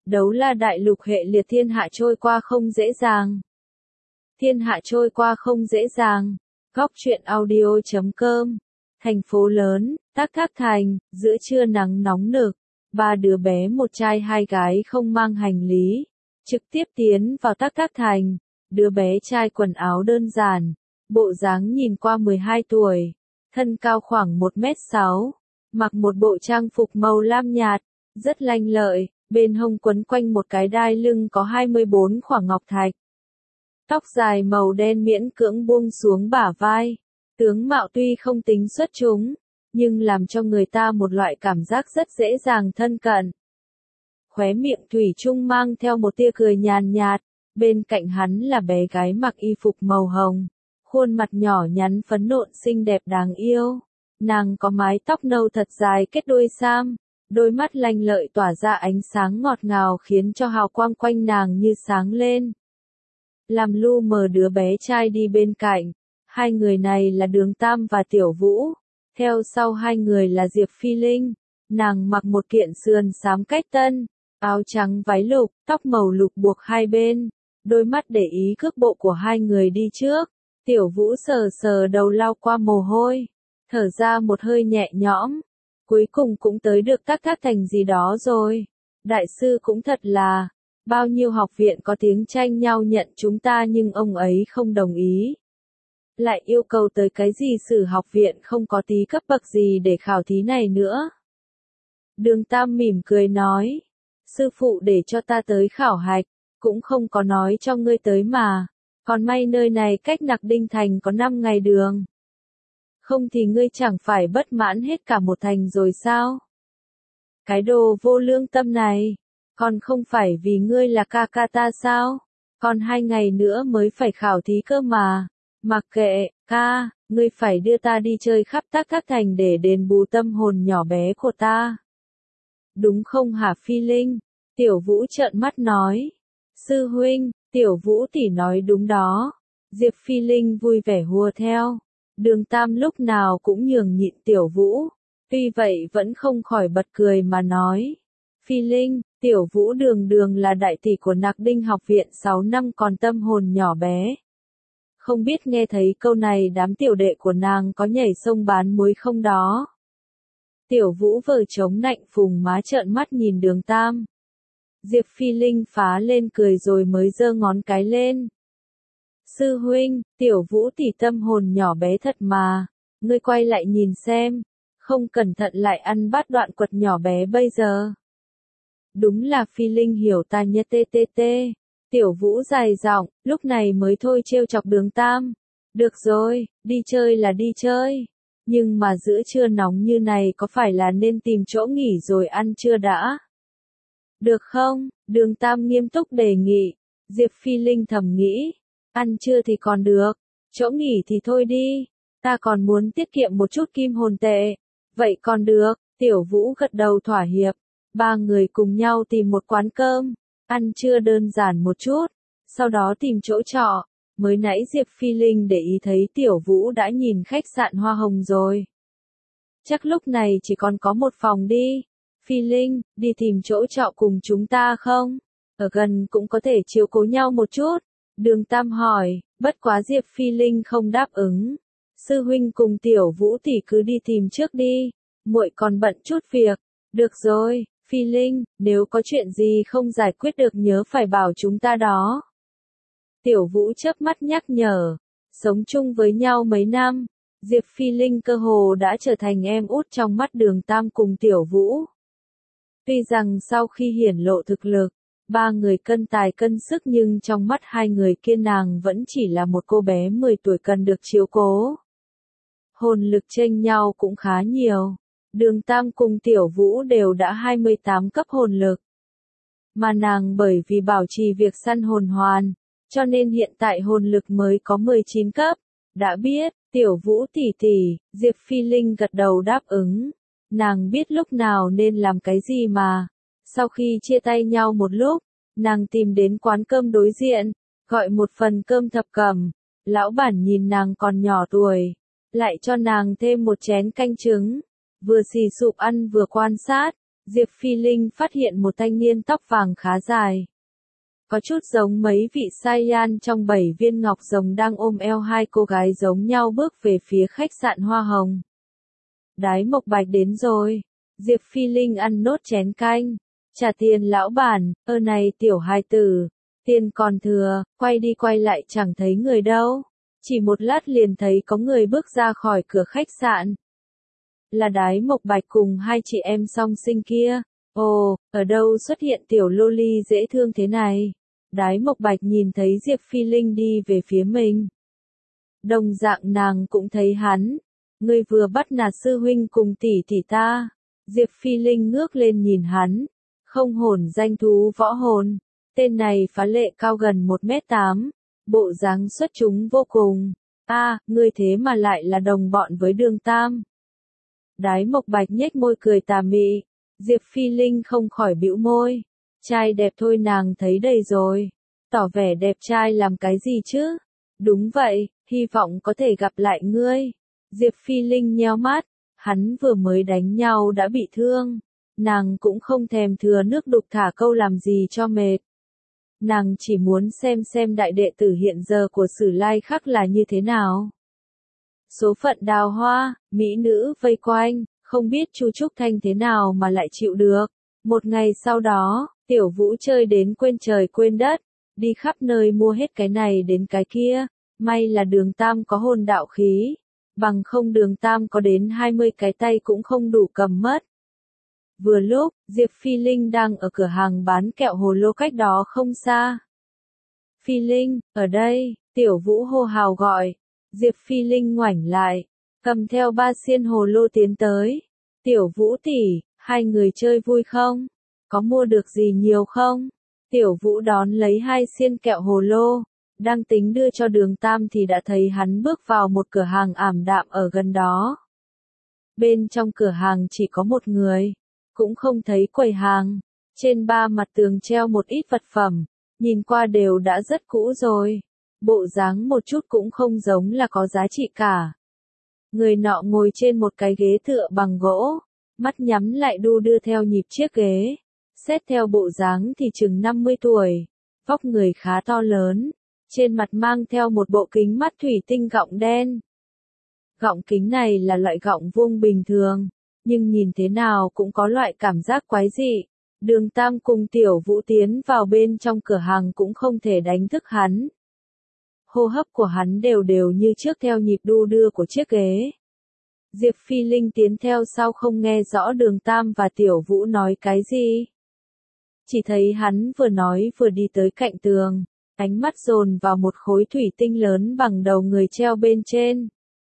Đấu La đại lục hệ liệt thiên hạ trôi qua không dễ dàng. Thiên hạ trôi qua không dễ dàng. Góc truyện audio.com. Thành phố lớn, Tắc Thác Thành, giữa trưa nắng nóng nực. Ba đứa bé một trai hai gái không mang hành lý. Trực tiếp tiến vào Tắc Thác Thành. Đứa bé trai quần áo đơn giản. Bộ dáng nhìn qua 12 tuổi. Thân cao khoảng 1m6. Mặc một bộ trang phục màu lam nhạt. Rất lanh lợi. Bên hông quấn quanh một cái đai lưng có 24 khoảng ngọc thạch. Tóc dài màu đen miễn cưỡng buông xuống bả vai. Tướng mạo tuy không tính xuất chúng, nhưng làm cho người ta một loại cảm giác rất dễ dàng thân cận. Khóe miệng thủy chung mang theo một tia cười nhàn nhạt, bên cạnh hắn là bé gái mặc y phục màu hồng. Khuôn mặt nhỏ nhắn phấn nộn xinh đẹp đáng yêu. Nàng có mái tóc nâu thật dài kết đuôi sam. Đôi mắt lanh lợi tỏa ra ánh sáng ngọt ngào khiến cho hào quang quanh nàng như sáng lên. Làm lu mờ đứa bé trai đi bên cạnh. Hai người này là Đường Tam và Tiểu Vũ. Theo sau hai người là Diệp Phi Linh. Nàng mặc một kiện sườn xám cách tân, áo trắng váy lục, tóc màu lục buộc hai bên. Đôi mắt để ý cước bộ của hai người đi trước. Tiểu Vũ sờ sờ đầu lau qua mồ hôi. Thở ra một hơi nhẹ nhõm. Cuối cùng cũng tới được Tắc Thác Thành gì đó rồi. Đại sư cũng thật là, bao nhiêu học viện có tiếng tranh nhau nhận chúng ta nhưng ông ấy không đồng ý. Lại yêu cầu tới cái gì Sử học viện không có tí cấp bậc gì để khảo thí này nữa. Đường Tam mỉm cười nói, sư phụ để cho ta tới khảo hạch, cũng không có nói cho ngươi tới mà, còn may nơi này cách Nặc Đinh Thành có 5 ngày đường. Không thì ngươi chẳng phải bất mãn hết cả một thành rồi sao? Cái đồ vô lương tâm này, còn không phải vì ngươi là ca ca ta sao? Còn 2 ngày nữa mới phải khảo thí cơ mà. Mặc kệ, ca, ngươi phải đưa ta đi chơi khắp Tắc Thác Thành để đền bù tâm hồn nhỏ bé của ta. Đúng không hả Phi Linh? Tiểu Vũ trợn mắt nói. Sư huynh, Tiểu Vũ tỷ nói đúng đó. Diệp Phi Linh vui vẻ hùa theo. Đường Tam lúc nào cũng nhường nhịn Tiểu Vũ, tuy vậy vẫn không khỏi bật cười mà nói. Phi Linh, Tiểu Vũ đường đường là đại tỷ của Nặc Đinh học viện 6 năm còn tâm hồn nhỏ bé. Không biết nghe thấy câu này đám tiểu đệ của nàng có nhảy sông bán muối không đó. Tiểu Vũ vờ chống nạnh phùng má trợn mắt nhìn Đường Tam. Diệp Phi Linh phá lên cười rồi mới giơ ngón cái lên. Sư huynh, Tiểu Vũ tỷ tâm hồn nhỏ bé thật mà, ngươi quay lại nhìn xem, không cẩn thận lại ăn bát đoạn quật nhỏ bé bây giờ. Đúng là Phi Linh hiểu ta nhé TTT. Tiểu Vũ dài giọng, lúc này mới thôi trêu chọc Đường Tam. Được rồi, đi chơi là đi chơi, nhưng mà giữa trưa nóng như này có phải là nên tìm chỗ nghỉ rồi ăn trưa đã? Được không? Đường Tam nghiêm túc đề nghị. Diệp Phi Linh thầm nghĩ. Ăn trưa thì còn được, chỗ nghỉ thì thôi đi, ta còn muốn tiết kiệm một chút kim hồn tệ. Vậy còn được, Tiểu Vũ gật đầu thỏa hiệp. Ba người cùng nhau tìm một quán cơm, ăn trưa đơn giản một chút, sau đó tìm chỗ trọ. Mới nãy Diệp Phi Linh để ý thấy Tiểu Vũ đã nhìn khách sạn Hoa Hồng rồi. Chắc lúc này chỉ còn có một phòng đi. Phi Linh, đi tìm chỗ trọ cùng chúng ta không? Ở gần cũng có thể chiếu cố nhau một chút. Đường Tam hỏi, bất quá Diệp Phi Linh không đáp ứng. Sư huynh cùng Tiểu Vũ tỷ cứ đi tìm trước đi, muội còn bận chút việc. Được rồi, Phi Linh, nếu có chuyện gì không giải quyết được nhớ phải bảo chúng ta đó. Tiểu Vũ chớp mắt nhắc nhở, sống chung với nhau mấy năm, Diệp Phi Linh cơ hồ đã trở thành em út trong mắt Đường Tam cùng Tiểu Vũ. Tuy rằng sau khi hiển lộ thực lực, ba người cân tài cân sức nhưng trong mắt hai người kia nàng vẫn chỉ là một cô bé 10 tuổi cần được chiếu cố. Hồn lực chênh nhau cũng khá nhiều. Đường Tam cùng Tiểu Vũ đều đã 28 cấp hồn lực. Mà nàng bởi vì bảo trì việc săn hồn hoàn, cho nên hiện tại hồn lực mới có 19 cấp. Đã biết, Tiểu Vũ tỷ tỷ, Diệp Phi Linh gật đầu đáp ứng. Nàng biết lúc nào nên làm cái gì mà. Sau khi chia tay nhau một lúc, nàng tìm đến quán cơm đối diện, gọi một phần cơm thập cẩm. Lão bản nhìn nàng còn nhỏ tuổi, lại cho nàng thêm một chén canh trứng. Vừa xì sụp ăn vừa quan sát, Diệp Phi Linh phát hiện một thanh niên tóc vàng khá dài. Có chút giống mấy vị Saiyan trong 7 viên ngọc rồng đang ôm eo hai cô gái giống nhau bước về phía khách sạn Hoa Hồng. Đái Mộc Bạch đến rồi. Diệp Phi Linh ăn nốt chén canh. Trả tiền lão bản, này tiểu hài tử. Tiền còn thừa, quay đi quay lại chẳng thấy người đâu. Chỉ một lát liền thấy có người bước ra khỏi cửa khách sạn. Là Đái Mộc Bạch cùng hai chị em song sinh kia. Ồ, ở đâu xuất hiện tiểu loli dễ thương thế này? Đái Mộc Bạch nhìn thấy Diệp Phi Linh đi về phía mình. Đồng dạng nàng cũng thấy hắn. Ngươi vừa bắt nạt sư huynh cùng tỷ tỷ ta. Diệp Phi Linh ngước lên nhìn hắn. Không hồn danh thú võ hồn. Tên này phá lệ cao gần 1m8. Bộ dáng xuất chúng vô cùng. Ngươi thế mà lại là đồng bọn với Đường Tam. Đái Mộc Bạch nhếch môi cười tà mị. Diệp Phi Linh không khỏi bĩu môi. Trai đẹp thôi nàng thấy đầy rồi. Tỏ vẻ đẹp trai làm cái gì chứ? Đúng vậy, hy vọng có thể gặp lại ngươi. Diệp Phi Linh nheo mắt. Hắn vừa mới đánh nhau đã bị thương. Nàng cũng không thèm thừa nước đục thả câu làm gì cho mệt. Nàng chỉ muốn xem đại đệ tử hiện giờ của Sử Lai Khắc là như thế nào. Số phận đào hoa, mỹ nữ vây quanh, không biết Chu Trúc Thanh thế nào mà lại chịu được. Một ngày sau đó, Tiểu Vũ chơi đến quên trời quên đất, đi khắp nơi mua hết cái này đến cái kia. May là Đường Tam có hồn đạo khí, bằng không Đường Tam có đến 20 cái tay cũng không đủ cầm mất. Vừa lúc, Diệp Phi Linh đang ở cửa hàng bán kẹo hồ lô cách đó không xa. Phi Linh, ở đây, Tiểu Vũ hô hào gọi. Diệp Phi Linh ngoảnh lại, cầm theo 3 xiên hồ lô tiến tới. Tiểu Vũ tỷ, hai người chơi vui không? Có mua được gì nhiều không? Tiểu Vũ đón lấy 2 xiên kẹo hồ lô, đang tính đưa cho Đường Tam thì đã thấy hắn bước vào một cửa hàng ảm đạm ở gần đó. Bên trong cửa hàng chỉ có một người, cũng không thấy quầy hàng. Trên 3 mặt tường treo một ít vật phẩm, nhìn qua đều đã rất cũ rồi. Bộ dáng một chút cũng không giống là có giá trị cả. Người nọ ngồi trên một cái ghế tựa bằng gỗ, mắt nhắm lại đu đưa theo nhịp chiếc ghế. Xét theo bộ dáng thì chừng 50 tuổi, vóc người khá to lớn, trên mặt mang theo một bộ kính mắt thủy tinh gọng đen. Gọng kính này là loại gọng vuông bình thường, nhưng nhìn thế nào cũng có loại cảm giác quái dị. Đường Tam cùng Tiểu Vũ tiến vào bên trong cửa hàng cũng không thể đánh thức hắn. Hô hấp của hắn đều đều như trước theo nhịp đu đưa của chiếc ghế. Diệp Phi Linh tiến theo sau không nghe rõ Đường Tam và Tiểu Vũ nói cái gì. Chỉ thấy hắn vừa nói vừa đi tới cạnh tường, ánh mắt dồn vào một khối thủy tinh lớn bằng đầu người treo bên trên.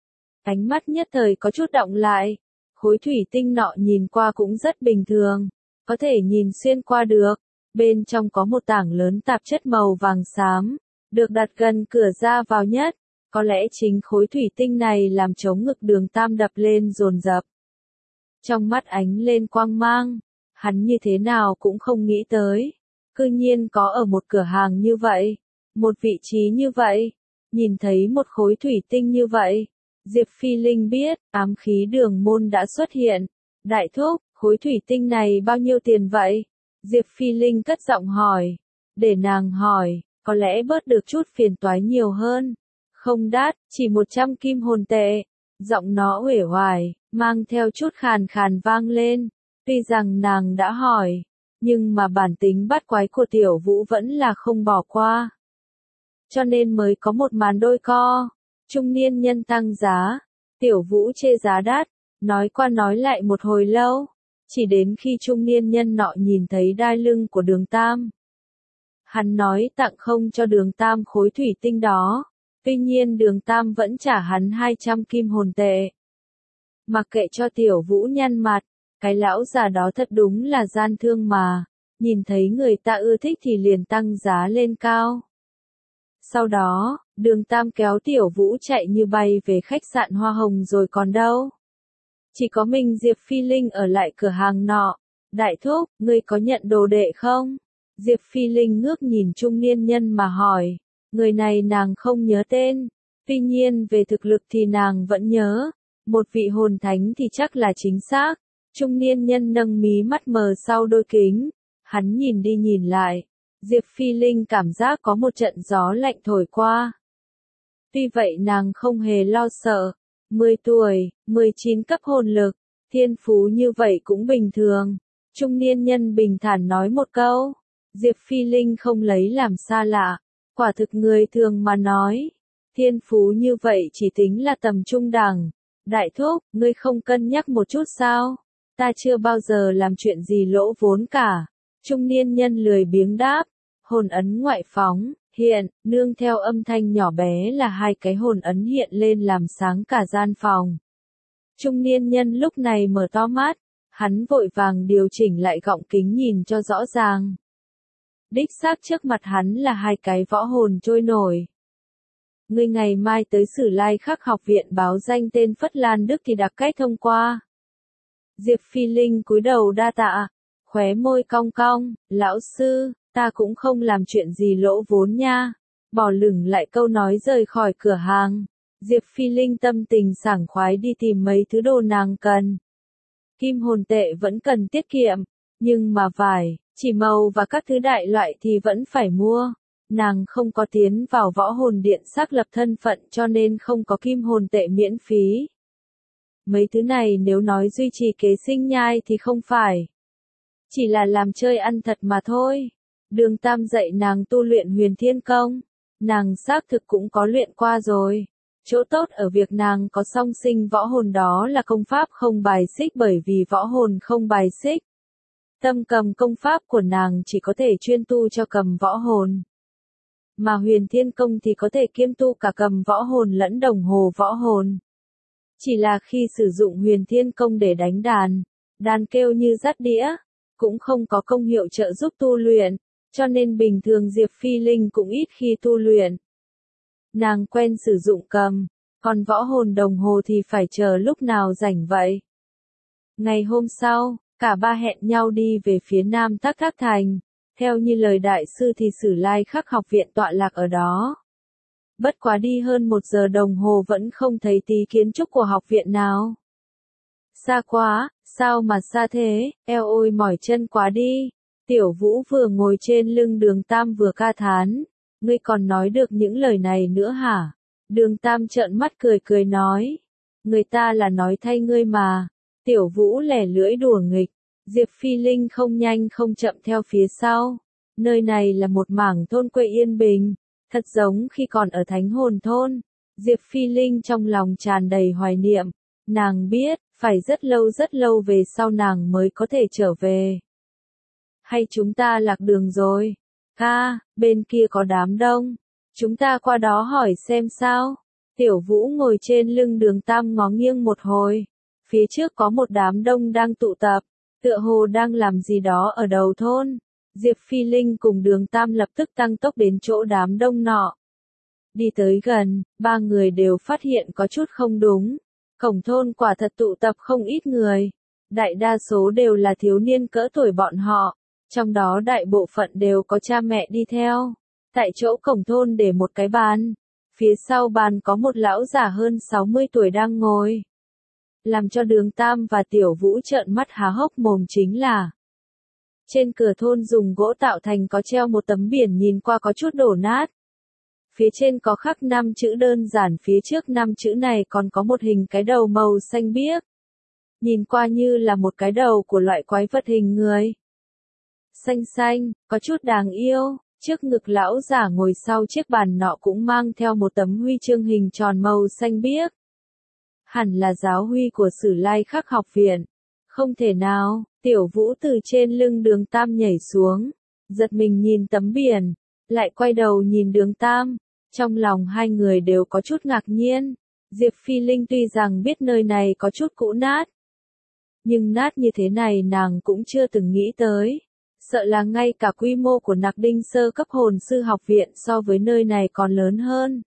Ánh mắt nhất thời có chút động lại, khối thủy tinh nọ nhìn qua cũng rất bình thường, có thể nhìn xuyên qua được. Bên trong có một tảng lớn tạp chất màu vàng xám, được đặt gần cửa ra vào nhất. Có lẽ chính khối thủy tinh này làm chống ngực Đường Tam đập lên dồn dập. Trong mắt ánh lên quang mang, hắn như thế nào cũng không nghĩ tới. Cư nhiên có ở một cửa hàng như vậy, một vị trí như vậy, nhìn thấy một khối thủy tinh như vậy. Diệp Phi Linh biết, ám khí Đường môn đã xuất hiện. Đại thúc, khối thủy tinh này bao nhiêu tiền vậy? Diệp Phi Linh cất giọng hỏi. Để nàng hỏi, có lẽ bớt được chút phiền toái nhiều hơn. Không đắt, chỉ 100 kim hồn tệ. Giọng nó uể oải, mang theo chút khàn khàn vang lên. Tuy rằng nàng đã hỏi, nhưng mà bản tính bắt quái của Tiểu Vũ vẫn là không bỏ qua. Cho nên mới có một màn đôi co. Trung niên nhân tăng giá, Tiểu Vũ chê giá đắt, nói qua nói lại một hồi lâu. Chỉ đến khi trung niên nhân nọ nhìn thấy đai lưng của Đường Tam. Hắn nói tặng không cho Đường Tam khối thủy tinh đó. Tuy nhiên Đường Tam vẫn trả hắn 200 kim hồn tệ. Mặc kệ cho Tiểu Vũ nhăn mặt, cái lão già đó thật đúng là gian thương mà. Nhìn thấy người ta ưa thích thì liền tăng giá lên cao. Sau đó, Đường Tam kéo Tiểu Vũ chạy như bay về khách sạn Hoa Hồng rồi còn đâu. Chỉ có mình Diệp Phi Linh ở lại cửa hàng nọ. Đại thúc, ngươi có nhận đồ đệ không? Diệp Phi Linh ngước nhìn trung niên nhân mà hỏi. Người này nàng không nhớ tên. Tuy nhiên về thực lực thì nàng vẫn nhớ. Một vị hồn thánh thì chắc là chính xác. Trung niên nhân nâng mí mắt mờ sau đôi kính, hắn nhìn đi nhìn lại, Diệp Phi Linh cảm giác có một trận gió lạnh thổi qua. Tuy vậy nàng không hề lo sợ, 10 tuổi, 19 cấp hồn lực, thiên phú như vậy cũng bình thường. Trung niên nhân bình thản nói một câu, Diệp Phi Linh không lấy làm xa lạ, quả thực người thường mà nói. Thiên phú như vậy chỉ tính là tầm trung đẳng. Đại thúc, ngươi không cân nhắc một chút sao? Ta chưa bao giờ làm chuyện gì lỗ vốn cả. Trung niên nhân lười biếng đáp, hồn ấn ngoại phóng, hiện, nương theo âm thanh nhỏ bé là 2 cái hồn ấn hiện lên làm sáng cả gian phòng. Trung niên nhân lúc này mở to mắt, hắn vội vàng điều chỉnh lại gọng kính nhìn cho rõ ràng. Đích xác trước mặt hắn là 2 cái võ hồn trôi nổi. Ngươi ngày mai tới Sử Lai Khắc học viện báo danh tên Phất Lan Đức thì đặc cách thông qua. Diệp Phi Linh cúi đầu đa tạ, khóe môi cong cong, lão sư, ta cũng không làm chuyện gì lỗ vốn nha. Bỏ lửng lại câu nói rời khỏi cửa hàng. Diệp Phi Linh tâm tình sảng khoái đi tìm mấy thứ đồ nàng cần. Kim hồn tệ vẫn cần tiết kiệm, nhưng mà vải, chỉ màu và các thứ đại loại thì vẫn phải mua. Nàng không có tiến vào võ hồn điện xác lập thân phận cho nên không có kim hồn tệ miễn phí. Mấy thứ này nếu nói duy trì kế sinh nhai thì không phải. Chỉ là làm chơi ăn thật mà thôi. Đường Tam dạy nàng tu luyện Huyền Thiên Công. Nàng xác thực cũng có luyện qua rồi. Chỗ tốt ở việc nàng có song sinh võ hồn đó là công pháp không bài xích bởi vì võ hồn không bài xích. Tâm cầm công pháp của nàng chỉ có thể chuyên tu cho cầm võ hồn. Mà Huyền Thiên Công thì có thể kiêm tu cả cầm võ hồn lẫn đồng hồ võ hồn. Chỉ là khi sử dụng Huyền Thiên Công để đánh đàn, đàn kêu như dắt đĩa, cũng không có công hiệu trợ giúp tu luyện, cho nên bình thường Diệp Phi Linh cũng ít khi tu luyện. Nàng quen sử dụng cầm, còn võ hồn đồng hồ thì phải chờ lúc nào rảnh vậy. Ngày hôm sau, cả ba hẹn nhau đi về phía nam Tắc Thác Thành. Theo như lời đại sư thì Sử Lai Khắc học viện tọa lạc ở đó. Bất quá đi hơn 1 giờ đồng hồ vẫn không thấy tí kiến trúc của học viện nào. Xa quá, sao mà xa thế, eo ôi mỏi chân quá đi. Tiểu Vũ vừa ngồi trên lưng Đường Tam vừa ca thán. Ngươi còn nói được những lời này nữa hả? Đường Tam trợn mắt cười cười nói. Người ta là nói thay ngươi mà. Tiểu Vũ lẻ lưỡi đùa nghịch. Diệp Phi Linh không nhanh không chậm theo phía sau. Nơi này là một mảng thôn quê yên bình, thật giống khi còn ở Thánh Hồn thôn. Diệp Phi Linh trong lòng tràn đầy hoài niệm. Nàng biết, phải rất lâu về sau nàng mới có thể trở về. Hay chúng ta lạc đường rồi? Bên kia có đám đông. Chúng ta qua đó hỏi xem sao. Tiểu Vũ ngồi trên lưng Đường Tam ngó nghiêng một hồi. Phía trước có một đám đông đang tụ tập. Tựa hồ đang làm gì đó ở đầu thôn. Diệp Phi Linh cùng Đường Tam lập tức tăng tốc đến chỗ đám đông nọ. Đi tới gần, 3 người đều phát hiện có chút không đúng. Cổng thôn quả thật tụ tập không ít người. Đại đa số đều là thiếu niên cỡ tuổi bọn họ. Trong đó đại bộ phận đều có cha mẹ đi theo. Tại chỗ cổng thôn để một cái bàn. Phía sau bàn có một lão già hơn 60 tuổi đang ngồi. Làm cho Đường Tam và Tiểu Vũ trợn mắt há hốc mồm chính là trên cửa thôn dùng gỗ tạo thành có treo một tấm biển nhìn qua có chút đổ nát. Phía trên có khắc 5 chữ đơn giản, phía trước 5 chữ này còn có một hình cái đầu màu xanh biếc. Nhìn qua như là một cái đầu của loại quái vật hình người. Xanh xanh, có chút đáng yêu. Trước ngực lão giả ngồi sau chiếc bàn nọ cũng mang theo một tấm huy chương hình tròn màu xanh biếc. Hẳn là giáo huy của Sử Lai Khắc học viện. Không thể nào, Tiểu Vũ từ trên lưng Đường Tam nhảy xuống, giật mình nhìn tấm biển, lại quay đầu nhìn Đường Tam. Trong lòng hai người đều có chút ngạc nhiên. Diệp Phi Linh tuy rằng biết nơi này có chút cũ nát, nhưng nát như thế này nàng cũng chưa từng nghĩ tới. Sợ là ngay cả quy mô của Nạc Đinh sơ cấp hồn sư học viện so với nơi này còn lớn hơn.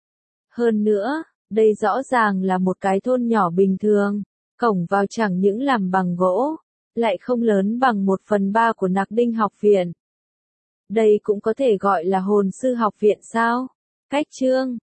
Hơn nữa, đây rõ ràng là một cái thôn nhỏ bình thường, cổng vào chẳng những làm bằng gỗ, lại không lớn bằng 1/3 của Nạc Đinh học viện. Đây cũng có thể gọi là hồn sư học viện sao? Cách chương